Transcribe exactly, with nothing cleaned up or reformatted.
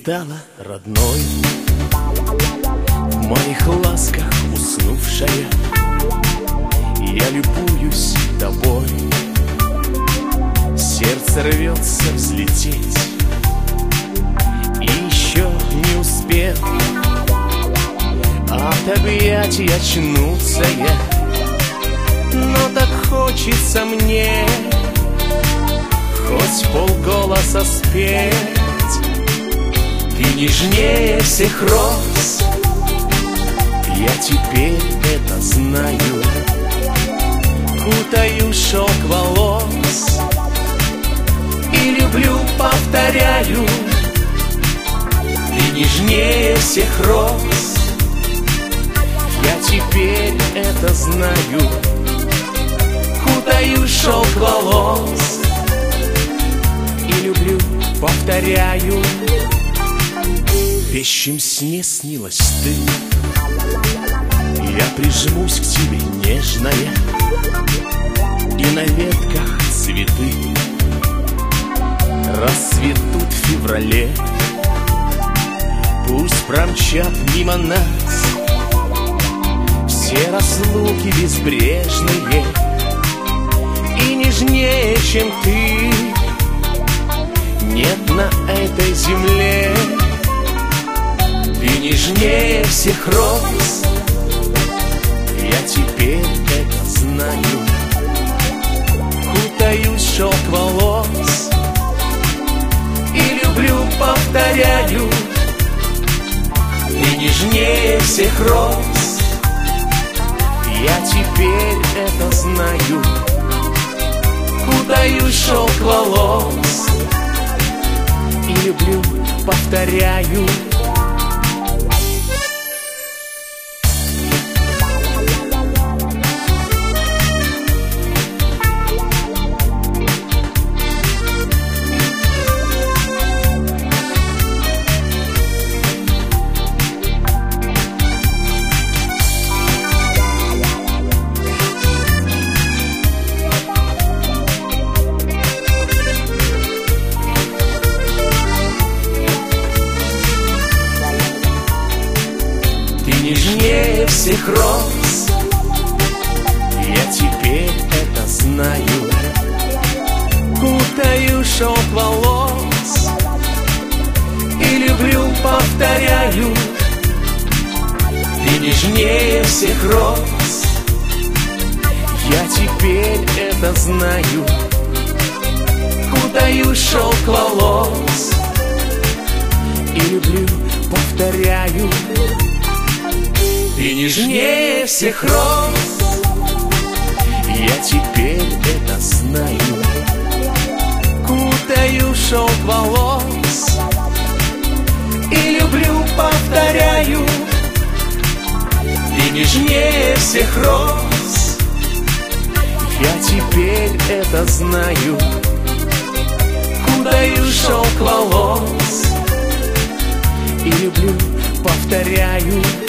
стала родной, в моих ласках уснувшая. Я любуюсь тобой, сердце рвется взлететь, и еще не успел от объятий очнуться я. Но так хочется мне хоть полголоса спеть. Ты нежнее всех роз, я теперь это знаю. Кутаю шелк волос и люблю, повторяю. Ты нежнее всех роз, я теперь это знаю. Кутаю шелк волос и люблю, повторяю. В вещем сне снилась ты, я прижмусь к тебе нежная, и на ветках цветы расцветут в феврале. Пусть промчат мимо нас все разлуки безбрежные, и нежнее, чем ты, нет на этой земле. Ты нежнее всех роз, я теперь это знаю. Кутаю шелк волос и люблю, повторяю. Ты нежнее всех роз, я теперь это знаю. Кутаю шелк волос и люблю, повторяю. Нежнее всех роз, я теперь это знаю. Кутаю шелк волос и люблю, повторяю. Ты нежнее всех роз, я теперь это знаю. Кутаю шелк волос и люблю, повторяю. Ты нежнее всех роз, я теперь это знаю. Кутаю шелк волос и люблю, повторяю. Ты нежнее всех роз, я теперь это знаю. Кутаю шелк волос и люблю, повторяю.